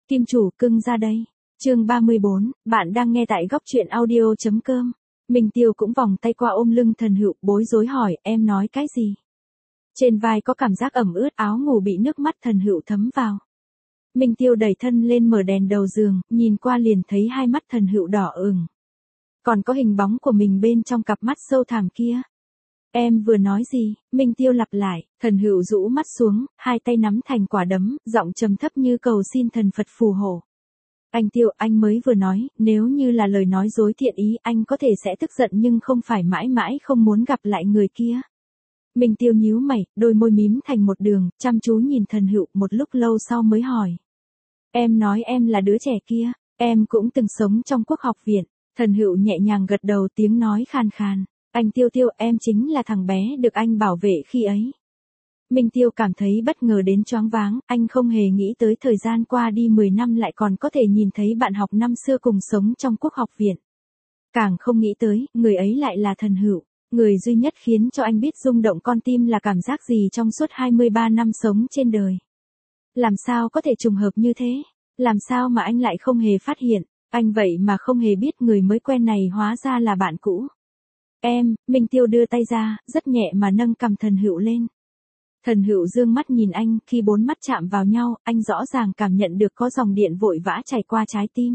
Kim chủ cưng ra đây. Chương 34, bạn đang nghe tại góc truyện audio.com. Minh Tiêu cũng vòng tay qua ôm lưng Thần Hựu, bối rối hỏi, em nói cái gì? Trên vai có cảm giác ẩm ướt, áo ngủ bị nước mắt Thần Hựu thấm vào. Minh Tiêu đẩy thân lên mở đèn đầu giường, nhìn qua liền thấy hai mắt Thần Hựu đỏ ửng. Còn có hình bóng của mình bên trong cặp mắt sâu thẳm kia. Em vừa nói gì? Minh Tiêu lặp lại, Thần Hựu rũ mắt xuống, hai tay nắm thành quả đấm, giọng trầm thấp như cầu xin thần Phật phù hộ. Anh Tiêu, anh mới vừa nói, nếu như là lời nói dối thiện ý, anh có thể sẽ tức giận nhưng không phải mãi mãi không muốn gặp lại người kia. Minh Tiêu nhíu mày, đôi môi mím thành một đường, chăm chú nhìn Thần Hựu, một lúc lâu sau mới hỏi. Em nói em là đứa trẻ kia, em cũng từng sống trong Quốc học viện. Thần Hựu nhẹ nhàng gật đầu, tiếng nói khan khan. Anh Tiêu Tiêu, em chính là thằng bé được anh bảo vệ khi ấy. Minh Tiêu cảm thấy bất ngờ đến choáng váng, anh không hề nghĩ tới thời gian qua đi 10 năm lại còn có thể nhìn thấy bạn học năm xưa cùng sống trong Quốc học viện. Càng không nghĩ tới, người ấy lại là Thần Hựu, người duy nhất khiến cho anh biết rung động con tim là cảm giác gì trong suốt 23 năm sống trên đời. Làm sao có thể trùng hợp như thế? Làm sao mà anh lại không hề phát hiện? Anh vậy mà không hề biết người mới quen này hóa ra là bạn cũ. Em, Minh Tiêu đưa tay ra, rất nhẹ mà nâng cằm Thần Hựu lên. Thần Hựu dương mắt nhìn anh, khi bốn mắt chạm vào nhau, anh rõ ràng cảm nhận được có dòng điện vội vã chảy qua trái tim.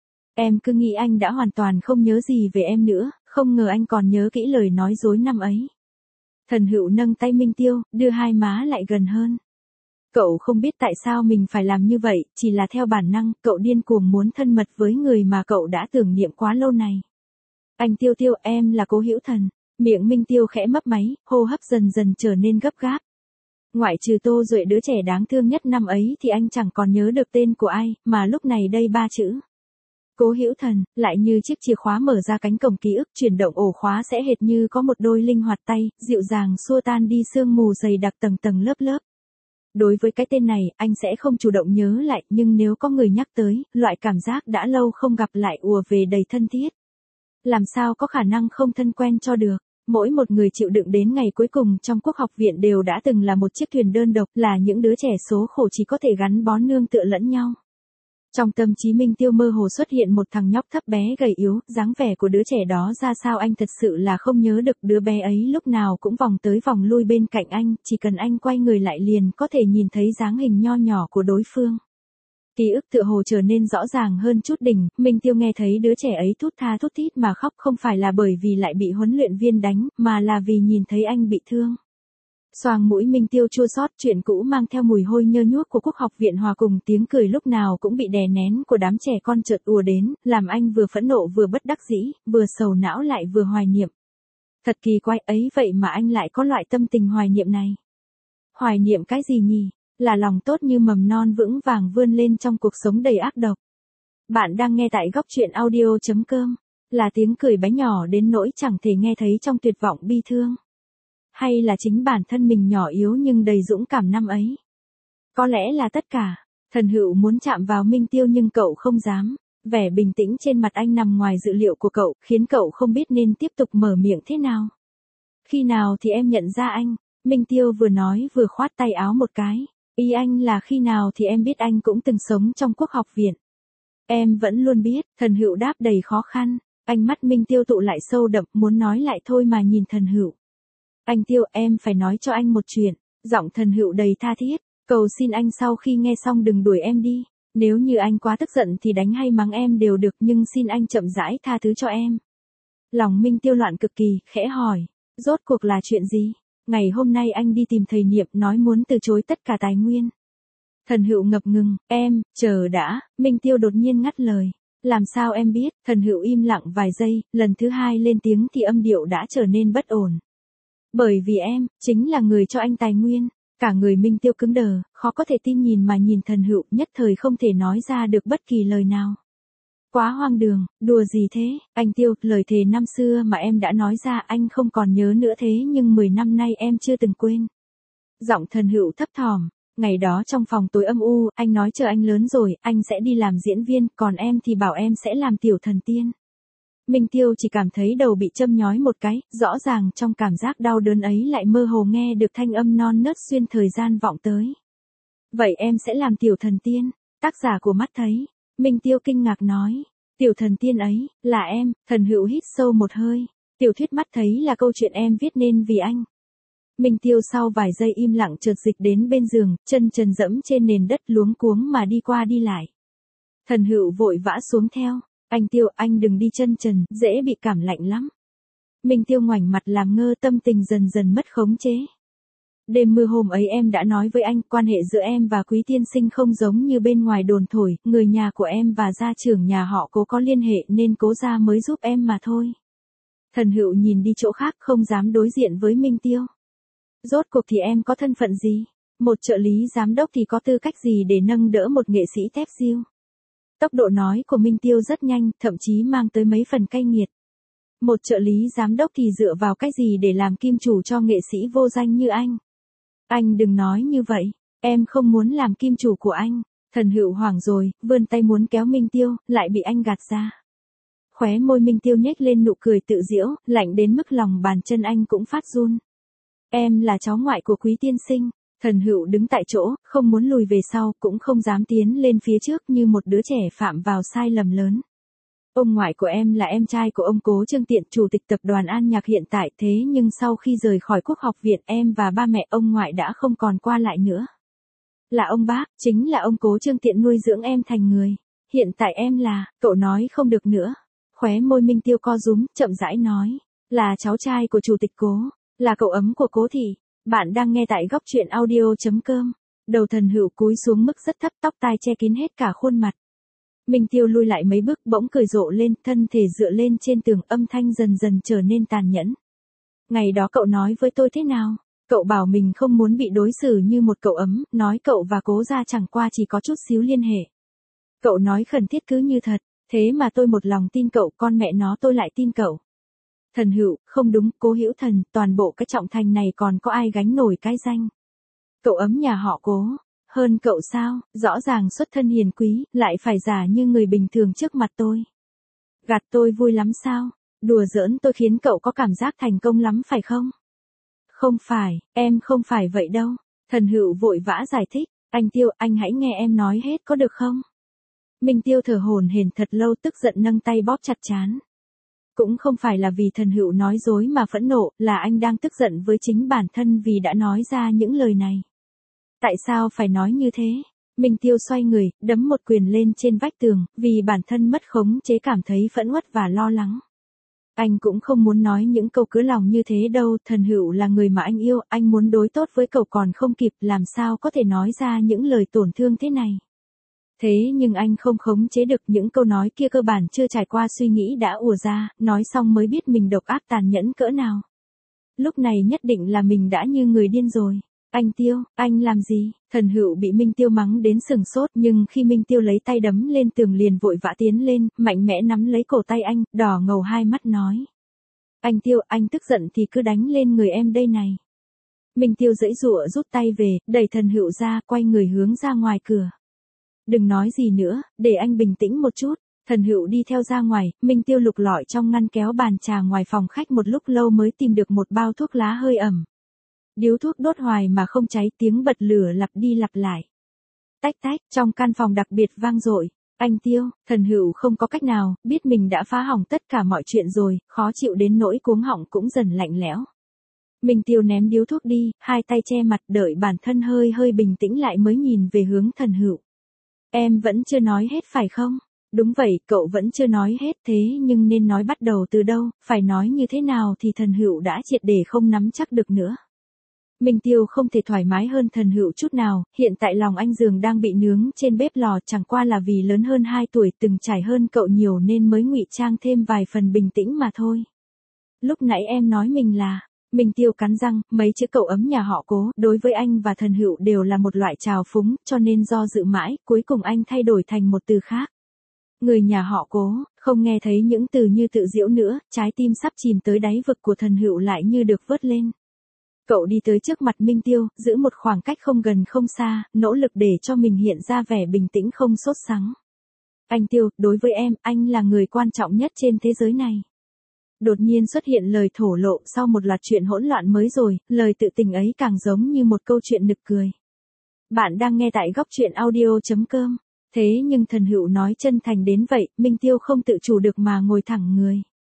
Em cứ nghĩ anh đã hoàn toàn không nhớ gì về em nữa, không ngờ anh còn nhớ kỹ lời nói dối năm ấy. Thần Hựu nâng tay Minh Tiêu, đưa hai má lại gần hơn. Cậu không biết tại sao mình phải làm như vậy, chỉ là theo bản năng, cậu điên cuồng muốn thân mật với người mà cậu đã tưởng niệm quá lâu này. Anh Tiêu Tiêu, em là Cố Hữu Thần. Miệng Minh Tiêu khẽ mấp máy, hô hấp dần dần trở nên gấp gáp. Ngoại trừ Tô Duệ đứa trẻ đáng thương nhất năm ấy thì anh chẳng còn nhớ được tên của ai, mà lúc này đây ba chữ. Cố Hữu Thần, lại như chiếc chìa khóa mở ra cánh cổng ký ức, chuyển động ổ khóa sẽ hệt như có một đôi linh hoạt tay, dịu dàng xua tan đi sương mù dày đặc tầng tầng lớp lớp. Đối với cái tên này, anh sẽ không chủ động nhớ lại, nhưng nếu có người nhắc tới, loại cảm giác đã lâu không gặp lại ùa về đầy thân thiết. Làm sao có khả năng không thân quen cho được. Mỗi một người chịu đựng đến ngày cuối cùng trong Quốc học viện đều đã từng là một chiếc thuyền đơn độc, là những đứa trẻ số khổ chỉ có thể gắn bó nương tựa lẫn nhau. Trong tâm trí Minh Tiêu mơ hồ xuất hiện một thằng nhóc thấp bé gầy yếu, dáng vẻ của đứa trẻ đó ra sao anh thật sự là không nhớ được, đứa bé ấy lúc nào cũng vòng tới vòng lui bên cạnh anh, chỉ cần anh quay người lại liền có thể nhìn thấy dáng hình nho nhỏ của đối phương. Ký ức tựa hồ trở nên rõ ràng hơn chút đỉnh, Minh Tiêu nghe thấy đứa trẻ ấy thút tha thút thít mà khóc, không phải là bởi vì lại bị huấn luyện viên đánh, mà là vì nhìn thấy anh bị thương. Xoàng mũi Minh Tiêu chua xót, chuyện cũ mang theo mùi hôi nhơ nhuốc của Quốc học viện hòa cùng tiếng cười lúc nào cũng bị đè nén của đám trẻ con chợt ùa đến, làm anh vừa phẫn nộ vừa bất đắc dĩ, vừa sầu não lại vừa hoài niệm. Thật kỳ quái ấy, vậy mà anh lại có loại tâm tình hoài niệm này. Hoài niệm cái gì nhỉ? Là lòng tốt như mầm non vững vàng vươn lên trong cuộc sống đầy ác độc. Bạn đang nghe tại góc truyện audio.com. Là tiếng cười bé nhỏ đến nỗi chẳng thể nghe thấy trong tuyệt vọng bi thương. Hay là chính bản thân mình nhỏ yếu nhưng đầy dũng cảm năm ấy. Có lẽ là tất cả. Thần Hựu muốn chạm vào Minh Tiêu nhưng cậu không dám. Vẻ bình tĩnh trên mặt anh nằm ngoài dự liệu của cậu, khiến cậu không biết nên tiếp tục mở miệng thế nào. Khi nào thì em nhận ra anh? Minh Tiêu vừa nói vừa khoát tay áo một cái. Ý anh là khi nào thì em biết anh cũng từng sống trong Quốc học viện. Em vẫn luôn biết, Thần Hựu đáp đầy khó khăn. Ánh mắt Minh Tiêu tụ lại sâu đậm, muốn nói lại thôi mà nhìn Thần Hựu. Anh Tiêu, em phải nói cho anh một chuyện. Giọng Thần Hựu đầy tha thiết. Cầu xin anh sau khi nghe xong đừng đuổi em đi. Nếu như anh quá tức giận thì đánh hay mắng em đều được, nhưng xin anh chậm rãi tha thứ cho em. Lòng Minh Tiêu loạn cực kỳ, khẽ hỏi. Rốt cuộc là chuyện gì? Ngày hôm nay anh đi tìm thầy Niệm nói muốn từ chối tất cả tài nguyên. Thần Hựu ngập ngừng, em, chờ đã, Minh Tiêu đột nhiên ngắt lời. Làm sao em biết? Thần Hựu im lặng vài giây, lần thứ hai lên tiếng thì âm điệu đã trở nên bất ổn. Bởi vì em, chính là người cho anh tài nguyên. Cả người Minh Tiêu cứng đờ, khó có thể tin nhìn mà nhìn Thần Hựu, nhất thời không thể nói ra được bất kỳ lời nào. Quá hoang đường, đùa gì thế, anh Tiêu, lời thề năm xưa mà em đã nói ra anh không còn nhớ nữa thế nhưng 10 năm nay em chưa từng quên. Giọng Thần Hựu thấp thỏm, ngày đó trong phòng tối âm u, anh nói chờ anh lớn rồi, anh sẽ đi làm diễn viên, còn em thì bảo em sẽ làm tiểu thần tiên. Minh Tiêu chỉ cảm thấy đầu bị châm nhói một cái, rõ ràng trong cảm giác đau đớn ấy lại mơ hồ nghe được thanh âm non nớt xuyên thời gian vọng tới. Vậy em sẽ làm tiểu thần tiên. Tác giả của mắt thấy. Minh Tiêu kinh ngạc nói. Tiểu thần tiên ấy, là em. Thần Hữu hít sâu một hơi. Tiểu thuyết mắt thấy là câu chuyện em viết nên vì anh. Minh Tiêu sau vài giây im lặng chợt dịch đến bên giường, chân trần dẫm trên nền đất luống cuống mà đi qua đi lại. Thần Hữu vội vã xuống theo. Anh Tiêu, anh đừng đi chân trần, dễ bị cảm lạnh lắm. Minh Tiêu ngoảnh mặt làm ngơ, tâm tình dần dần mất khống chế. Đêm mưa hôm ấy em đã nói với anh, quan hệ giữa em và Quý tiên sinh không giống như bên ngoài đồn thổi, người nhà của em và gia trưởng nhà họ Cố có liên hệ nên Cố gia mới giúp em mà thôi. Thần Hữu nhìn đi chỗ khác, không dám đối diện với Minh Tiêu. Rốt cuộc thì em có thân phận gì? Một trợ lý giám đốc thì có tư cách gì để nâng đỡ một nghệ sĩ tép diêu? Tốc độ nói của Minh Tiêu rất nhanh, thậm chí mang tới mấy phần cay nghiệt. Một trợ lý giám đốc thì dựa vào cái gì để làm kim chủ cho nghệ sĩ vô danh như anh? Anh đừng nói như vậy, em không muốn làm kim chủ của anh. Thần Hữu hoảng rồi, vươn tay muốn kéo Minh Tiêu, lại bị anh gạt ra. Khóe môi Minh Tiêu nhếch lên nụ cười tự giễu, lạnh đến mức lòng bàn chân anh cũng phát run. Em là cháu ngoại của Quý tiên sinh. Thần Hữu đứng tại chỗ, không muốn lùi về sau, cũng không dám tiến lên phía trước như một đứa trẻ phạm vào sai lầm lớn. Ông ngoại của em là em trai của ông Cố Trương Tiện, chủ tịch tập đoàn An Nhạc hiện tại, thế nhưng sau khi rời khỏi Quốc học viện em và ba mẹ ông ngoại đã không còn qua lại nữa. Là ông bác, chính là ông Cố Trương Tiện nuôi dưỡng em thành người. Hiện tại em là, cậu nói không được nữa. Khóe môi Minh Tiêu co rúm, chậm rãi nói. Là cháu trai của chủ tịch Cố, là cậu ấm của Cố thị. Bạn đang nghe tại góc truyện audio.com. Đầu Thần Hữu cúi xuống mức rất thấp, tóc tai che kín hết cả khuôn mặt. Minh Tiêu lui lại mấy bước, bỗng cười rộ lên, thân thể dựa lên trên tường, âm thanh dần dần trở nên tàn nhẫn. Ngày đó cậu nói với tôi thế nào? Cậu bảo mình không muốn bị đối xử như một cậu ấm, nói cậu và Cố gia chẳng qua chỉ có chút xíu liên hệ. Cậu nói khẩn thiết cứ như thật, thế mà tôi một lòng tin cậu, con mẹ nó tôi lại tin cậu. Thần Hữu, không đúng, Cố Hữu Thần, toàn bộ cái Trọng Thành này còn có ai gánh nổi cái danh. Cậu ấm nhà họ Cố, hơn cậu sao, rõ ràng xuất thân hiền quý, lại phải giả như người bình thường trước mặt tôi. Gạt tôi vui lắm sao, đùa giỡn tôi khiến cậu có cảm giác thành công lắm phải không? Không phải, em không phải vậy đâu. Thần Hữu vội vã giải thích, anh Tiêu, anh hãy nghe em nói hết có được không? Minh Tiêu thở hổn hển thật lâu, tức giận nâng tay bóp chặt trán. Cũng không phải là vì Thần Hữu nói dối mà phẫn nộ, là anh đang tức giận với chính bản thân vì đã nói ra những lời này. Tại sao phải nói như thế? Minh Tiêu xoay người, đấm một quyền lên trên vách tường, vì bản thân mất khống chế cảm thấy phẫn uất và lo lắng. Anh cũng không muốn nói những câu cứa lòng như thế đâu, Thần Hữu là người mà anh yêu, anh muốn đối tốt với cậu còn không kịp, làm sao có thể nói ra những lời tổn thương thế này. Thế nhưng anh không khống chế được, những câu nói kia cơ bản chưa trải qua suy nghĩ đã ùa ra, nói xong mới biết mình độc ác tàn nhẫn cỡ nào. Lúc này nhất định là mình đã như người điên rồi. Anh Tiêu, anh làm gì? Thần Hữu bị Minh Tiêu mắng đến sừng sốt, nhưng khi Minh Tiêu lấy tay đấm lên tường liền vội vã tiến lên, mạnh mẽ nắm lấy cổ tay anh, đỏ ngầu hai mắt nói. Anh Tiêu, anh tức giận thì cứ đánh lên người em đây này. Minh Tiêu giãy giụa rút tay về, đẩy Thần Hữu ra, quay người hướng ra ngoài cửa. Đừng nói gì nữa, để anh bình tĩnh một chút. Thần Hữu đi theo ra ngoài, Minh Tiêu lục lọi trong ngăn kéo bàn trà ngoài phòng khách một lúc lâu mới tìm được một bao thuốc lá hơi ẩm. Điếu thuốc đốt hoài mà không cháy, tiếng bật lửa lặp đi lặp lại. Tách tách, trong căn phòng đặc biệt vang dội. Anh Tiêu, Thần Hữu không có cách nào, biết mình đã phá hỏng tất cả mọi chuyện rồi, khó chịu đến nỗi cuống họng cũng dần lạnh lẽo. Minh Tiêu ném điếu thuốc đi, hai tay che mặt đợi bản thân hơi hơi bình tĩnh lại mới nhìn về hướng Thần Hữu. Em vẫn chưa nói hết phải không? Đúng vậy, cậu vẫn chưa nói hết, thế nhưng nên nói bắt đầu từ đâu, phải nói như thế nào thì Thần Hữu đã triệt để không nắm chắc được nữa. Minh Tiêu không thể thoải mái hơn Thần Hữu chút nào, hiện tại lòng anh dường đang bị nướng trên bếp lò, chẳng qua là vì lớn hơn 2 tuổi, từng trải hơn cậu nhiều nên mới ngụy trang thêm vài phần bình tĩnh mà thôi. Lúc nãy em nói mình là, Minh Tiêu cắn răng, mấy chữ cậu ấm nhà họ Cố, đối với anh và Thần Hữu đều là một loại trào phúng, cho nên do dự mãi, cuối cùng anh thay đổi thành một từ khác. Người nhà họ Cố, không nghe thấy những từ như tự giễu nữa, trái tim sắp chìm tới đáy vực của Thần Hữu lại như được vớt lên. Cậu đi tới trước mặt Minh Tiêu, giữ một khoảng cách không gần không xa, nỗ lực để cho mình hiện ra vẻ bình tĩnh không sốt sắng. Anh Tiêu, đối với em, anh là người quan trọng nhất trên thế giới này. Đột nhiên xuất hiện lời thổ lộ sau một loạt chuyện hỗn loạn mới rồi, lời tự tình ấy càng giống như một câu chuyện nực cười. Bạn đang nghe tại góc truyện audio.com. Thế nhưng Thần Hữu nói chân thành đến vậy, Minh Tiêu không tự chủ được mà ngồi thẳng người.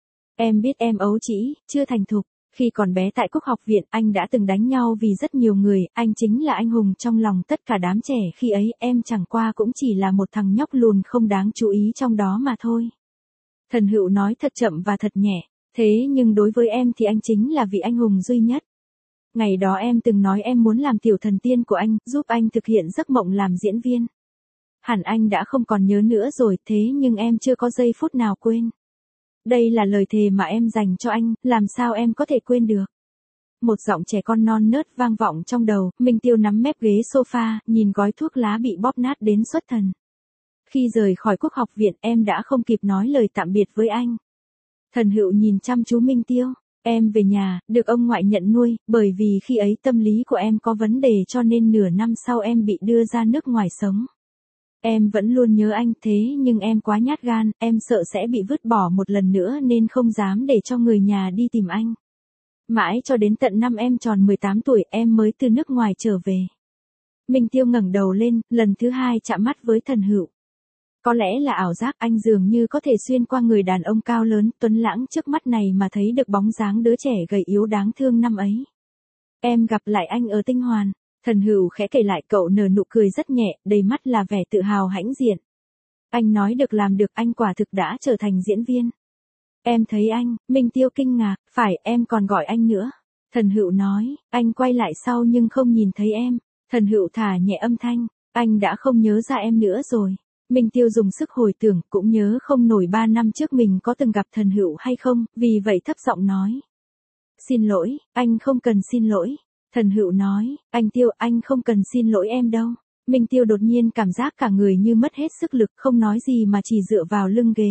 Em biết em ấu trĩ, chưa thành thục. Khi còn bé tại Quốc học viện, anh đã từng đánh nhau vì rất nhiều người, anh chính là anh hùng trong lòng tất cả đám trẻ khi ấy, em chẳng qua cũng chỉ là một thằng nhóc lùn không đáng chú ý trong đó mà thôi. Thần Hữu nói thật chậm và thật nhẹ, thế nhưng đối với em thì anh chính là vị anh hùng duy nhất. Ngày đó em từng nói em muốn làm tiểu thần tiên của anh, giúp anh thực hiện giấc mộng làm diễn viên. Hẳn anh đã không còn nhớ nữa rồi, thế nhưng em chưa có giây phút nào quên. Đây là lời thề mà em dành cho anh, làm sao em có thể quên được. Một giọng trẻ con non nớt vang vọng trong đầu, Minh Tiêu nắm mép ghế sofa, nhìn gói thuốc lá bị bóp nát đến xuất thần. Khi rời khỏi Quốc học viện, em đã không kịp nói lời tạm biệt với anh. Thần Hữu nhìn chăm chú Minh Tiêu, em về nhà, được ông ngoại nhận nuôi, bởi vì khi ấy tâm lý của em có vấn đề cho nên nửa năm sau em bị đưa ra nước ngoài sống. Em vẫn luôn nhớ anh thế nhưng em quá nhát gan, em sợ sẽ bị vứt bỏ một lần nữa nên không dám để cho người nhà đi tìm anh. Mãi cho đến tận năm em tròn 18 tuổi em mới từ nước ngoài trở về. Minh Tiêu ngẩng đầu lên, lần thứ hai chạm mắt với Thần Hữu. Có lẽ là ảo giác, anh dường như có thể xuyên qua người đàn ông cao lớn, tuấn lãng trước mắt này mà thấy được bóng dáng đứa trẻ gầy yếu đáng thương năm ấy. Em gặp lại anh ở Tinh Hoàn. Thần Hữu khẽ kể lại, cậu nở nụ cười rất nhẹ, đầy mắt là vẻ tự hào hãnh diện. Anh nói được làm được, anh quả thực đã trở thành diễn viên. Em thấy anh, Minh Tiêu kinh ngạc, phải, em còn gọi anh nữa. Thần Hữu nói, anh quay lại sau nhưng không nhìn thấy em. Thần Hữu thả nhẹ âm thanh, anh đã không nhớ ra em nữa rồi. Minh Tiêu dùng sức hồi tưởng, cũng nhớ không nổi 3 năm trước mình có từng gặp Thần Hữu hay không, vì vậy thấp giọng nói. Xin lỗi, anh không cần xin lỗi. Thần Hữu nói, anh Tiêu, anh không cần xin lỗi em đâu. Minh Tiêu đột nhiên cảm giác cả người như mất hết sức lực, không nói gì mà chỉ dựa vào lưng ghế.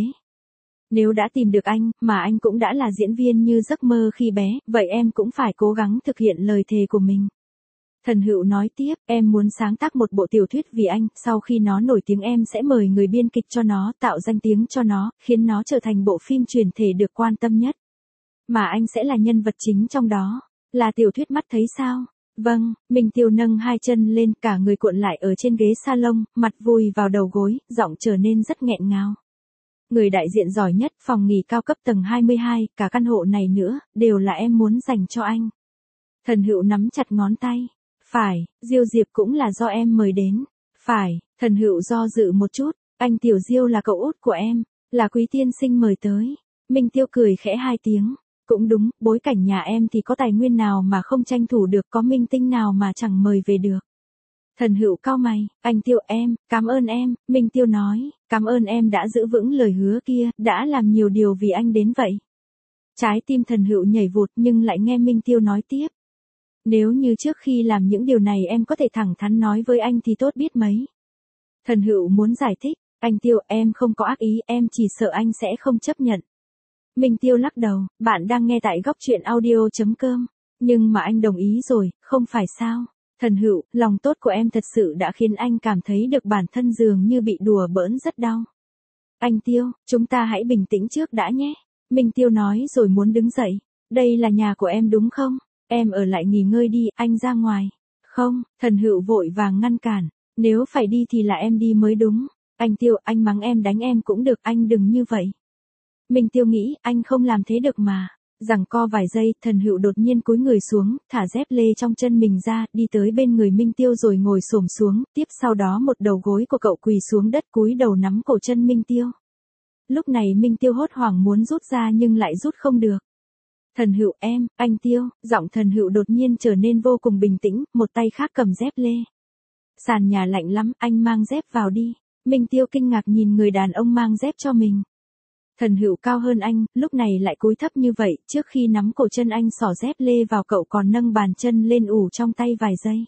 Nếu đã tìm được anh, mà anh cũng đã là diễn viên như giấc mơ khi bé, vậy em cũng phải cố gắng thực hiện lời thề của mình. Thần Hữu nói tiếp, em muốn sáng tác một bộ tiểu thuyết vì anh, sau khi nó nổi tiếng em sẽ mời người biên kịch cho nó, tạo danh tiếng cho nó, khiến nó trở thành bộ phim truyền thể được quan tâm nhất. Mà anh sẽ là nhân vật chính trong đó. Là tiểu thuyết mắt thấy sao? Vâng, Minh Tiêu nâng hai chân lên, cả người cuộn lại ở trên ghế salon, mặt vùi vào đầu gối, giọng trở nên rất nghẹn ngào. Người đại diện giỏi nhất, phòng nghỉ cao cấp tầng 22, cả căn hộ này nữa, đều là em muốn dành cho anh. Thần Hữu nắm chặt ngón tay. Phải, Diêu Diệp cũng là do em mời đến. Phải, Thần Hữu do dự một chút, anh Tiểu Diêu là cậu út của em, là Quý tiên sinh mời tới. Minh Tiêu cười khẽ hai tiếng. Cũng đúng, bối cảnh nhà em thì có tài nguyên nào mà không tranh thủ được, có minh tinh nào mà chẳng mời về được. Thần Hữu cau mày, anh Tiêu em, cảm ơn em, Minh Tiêu nói, cảm ơn em đã giữ vững lời hứa kia, đã làm nhiều điều vì anh đến vậy. Trái tim Thần Hữu nhảy vụt nhưng lại nghe Minh Tiêu nói tiếp. Nếu như trước khi làm những điều này em có thể thẳng thắn nói với anh thì tốt biết mấy. Thần Hữu muốn giải thích, anh Tiêu em không có ác ý, em chỉ sợ anh sẽ không chấp nhận. Minh Tiêu lắc đầu, bạn đang nghe tại góc truyện audio.com. Nhưng mà anh đồng ý rồi, không phải sao? Thần Hữu, lòng tốt của em thật sự đã khiến anh cảm thấy được bản thân dường như bị đùa bỡn rất đau. Anh Tiêu, chúng ta hãy bình tĩnh trước đã nhé. Minh Tiêu nói rồi muốn đứng dậy. Đây là nhà của em đúng không? Em ở lại nghỉ ngơi đi, anh ra ngoài. Không, Thần Hữu vội vàng ngăn cản. Nếu phải đi thì là em đi mới đúng. Anh Tiêu, anh mắng em đánh em cũng được, anh đừng như vậy. Minh Tiêu nghĩ, anh không làm thế được mà. Giằng co vài giây, Thần Hữu đột nhiên cúi người xuống, thả dép lê trong chân mình ra, đi tới bên người Minh Tiêu rồi ngồi xổm xuống, tiếp sau đó một đầu gối của cậu quỳ xuống đất cúi đầu nắm cổ chân Minh Tiêu. Lúc này Minh Tiêu hốt hoảng muốn rút ra nhưng lại rút không được. Thần Hữu em, anh Tiêu, giọng Thần Hữu đột nhiên trở nên vô cùng bình tĩnh, một tay khác cầm dép lê. Sàn nhà lạnh lắm, anh mang dép vào đi. Minh Tiêu kinh ngạc nhìn người đàn ông mang dép cho mình. Thần Hữu cao hơn anh, lúc này lại cúi thấp như vậy, trước khi nắm cổ chân anh xỏ dép lê vào cậu còn nâng bàn chân lên ủ trong tay vài giây.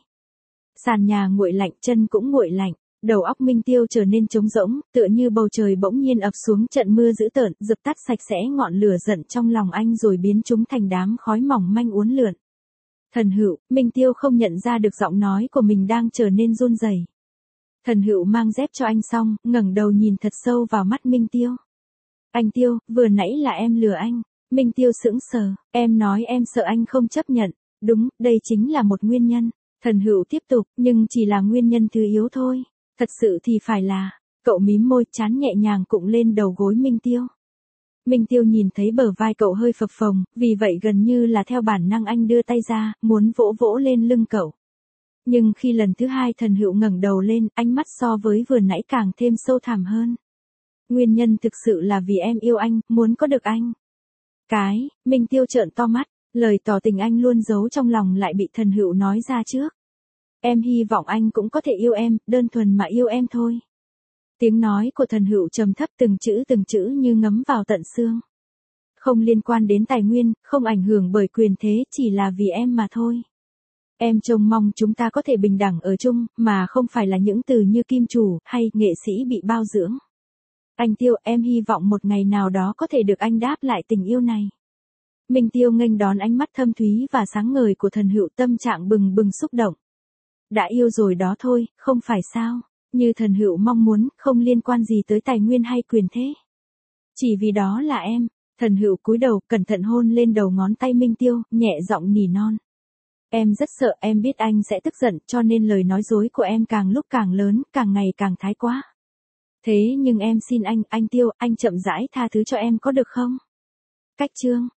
Sàn nhà nguội lạnh, chân cũng nguội lạnh, đầu óc Minh Tiêu trở nên trống rỗng, tựa như bầu trời bỗng nhiên ập xuống trận mưa dữ tợn, dập tắt sạch sẽ ngọn lửa giận trong lòng anh rồi biến chúng thành đám khói mỏng manh uốn lượn. Thần Hữu, Minh Tiêu không nhận ra được giọng nói của mình đang trở nên run rẩy. Thần Hữu mang dép cho anh xong, ngẩng đầu nhìn thật sâu vào mắt Minh Tiêu. Anh Tiêu, vừa nãy là em lừa anh. Minh Tiêu sững sờ, em nói em sợ anh không chấp nhận. Đúng, đây chính là một nguyên nhân. Thần Hữu tiếp tục, nhưng chỉ là nguyên nhân thứ yếu thôi. Thật sự thì phải là, Cậu mím môi, trán nhẹ nhàng cụng lên đầu gối Minh Tiêu. Minh Tiêu nhìn thấy bờ vai cậu hơi phập phồng, vì vậy gần như là theo bản năng anh đưa tay ra, muốn vỗ vỗ lên lưng cậu. Nhưng khi lần thứ hai Thần Hựu ngẩng đầu lên, ánh mắt so với vừa nãy càng thêm sâu thẳm hơn. Nguyên nhân thực sự là vì em yêu anh, muốn có được anh. Minh Tiêu trợn to mắt, lời tỏ tình anh luôn giấu trong lòng lại bị Thần Hựu nói ra trước. Em hy vọng anh cũng có thể yêu em, đơn thuần mà yêu em thôi. Tiếng nói của Thần Hựu trầm thấp từng chữ như ngấm vào tận xương. Không liên quan đến tài nguyên, không ảnh hưởng bởi quyền thế, chỉ là vì em mà thôi. Em trông mong chúng ta có thể bình đẳng ở chung, mà không phải là những từ như kim chủ, hay nghệ sĩ bị bao dưỡng. Anh Tiêu, em hy vọng một ngày nào đó có thể được anh đáp lại tình yêu này. Minh Tiêu nghênh đón ánh mắt thâm thúy và sáng ngời của Thần Hựu, tâm trạng bừng bừng xúc động. Đã yêu rồi đó thôi, không phải sao? Như Thần Hựu mong muốn, không liên quan gì tới tài nguyên hay quyền thế. Chỉ vì đó là em. Thần Hựu cúi đầu, cẩn thận hôn lên đầu ngón tay Minh Tiêu, nhẹ giọng nỉ non. Em rất sợ, em biết anh sẽ tức giận, cho nên lời nói dối của em càng lúc càng lớn, càng ngày càng thái quá. Thế nhưng em xin anh Tiêu, anh chậm rãi tha thứ cho em có được không? Cách chương